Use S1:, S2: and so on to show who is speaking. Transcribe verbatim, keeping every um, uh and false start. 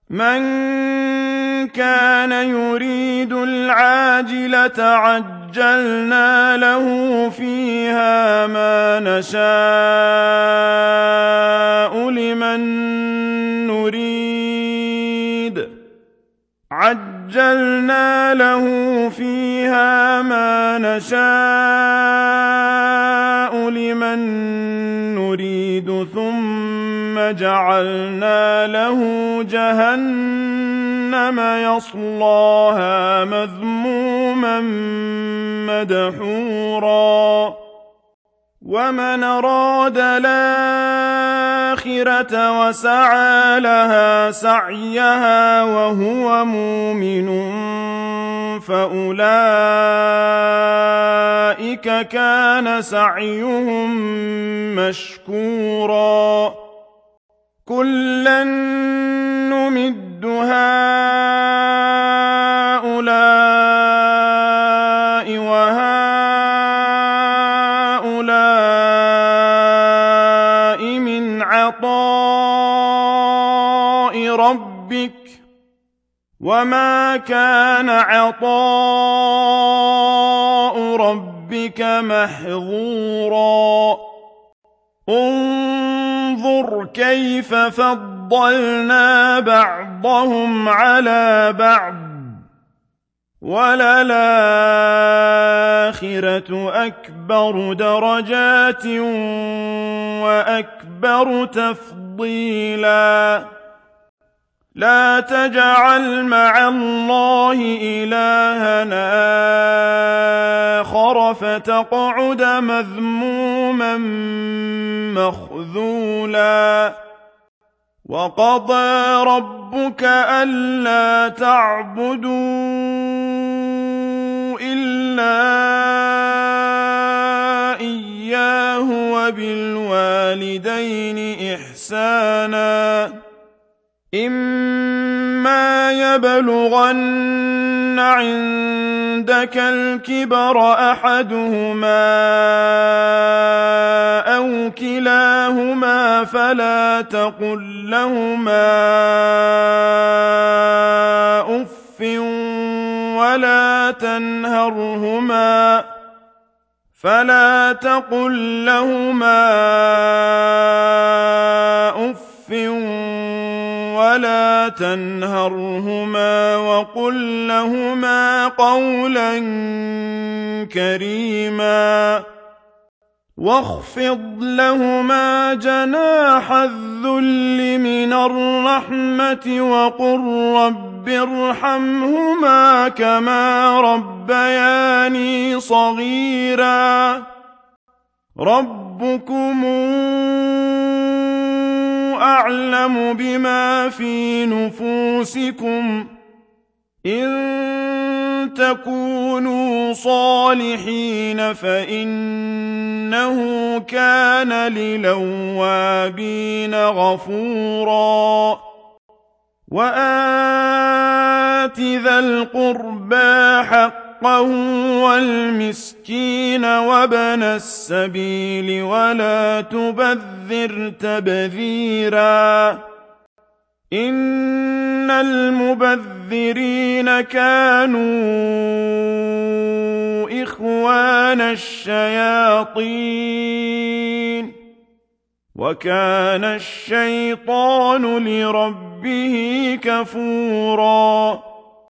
S1: مَن كَانَ يُرِيدُ الْعَاجِلَةَ عَجَّلْنَا لَهُ فِيهَا مَا نَشَاءُ لِمَن نُّرِيدُ عَجَّلْنَا لَهُ فِيهَا مَا نَشَاءُ لِمَن نُّرِيدُ ثُمَّ جَعَلْنَا لَهُ جَهَنَّمَ يَصْلَاهَا مَذْمُومًا مَّدْحُورًا وَمَنْ أَرَادَ الْآخِرَةَ وَسَعَىٰ لَهَا سَعْيَهَا وَهُوَ مُؤْمِنٌ فَأُولَٰئِكَ كَانَ سَعْيُهُم مَّشْكُورًا كُلًّا نُّمِدُّ هَٰؤُلَاءِ وَهَٰؤُلَاءِ مِنْ عَطَاءِ رَبِّكَ ۚ وَمَا كَانَ عَطَاءُ رَبِّكَ مَحْظُورًا انظُرْ كَيْفَ فَضَّلْنَا بَعْضَهُمْ عَلَىٰ بَعْضٍ ۚ وَلَلْآخِرَةُ أَكْبَرُ دَرَجَاتٍ وَأَكْبَرُ تَفْضِيلًا لَا تَجْعَلْ مَعَ اللَّهِ إِلَٰهًا آخَرَ فَتَقْعُدَ مَذْمُومًا مَّخْذُولًا وَقَضَىٰ رَبُّكَ أَلَّا تَعْبُدُوا إِلَّا إِيَّاهُ وَبِالْوَالِدَيْنِ إِحْسَانًا ۚ إِمَّا يَبْلُغَنَّ عِندَكَ الْكِبَرَ أَحَدُهُمَا أَوْ كِلَاهُمَا فَلَا تَقُل لَّهُمَا أُفٍّ وَلَا تَنْهَرْهُمَا فَلَا تَقُل لَّهُمَا أُفٍّ وَلَا تَنْهَرْهُمَا وَقُل لَّهُمَا قَوْلًا كَرِيمًا وَاخْفِضْ لَهُمَا جَنَاحَ الذُّلِّ مِنَ الرَّحْمَةِ وَقُل رَّبِّ ارْحَمْهُمَا كَمَا رَبَّيَانِي صَغِيرًا رَّبُّكُمْ أَعْلَمُ بِمَا فِي نُفُوسِكُمْ ۚ إِن تَكُونُوا صَالِحِينَ فَإِنَّهُ كَانَ لِلْأَوَّابِينَ غَفُورًا وَآتِ ذَا الْقُرْبَىٰ حَقَّهُ وَالْمِسْكِينَ وَابْنَ السَّبِيلِ وَلَا تُبَذِّرْ تَبْذِيرًا إِنَّ الْمُبَذِّرِينَ كَانُوا إِخْوَانَ الشَّيَاطِينِ وَكَانَ الشَّيْطَانُ لِرَبِّهِ كَفُورًا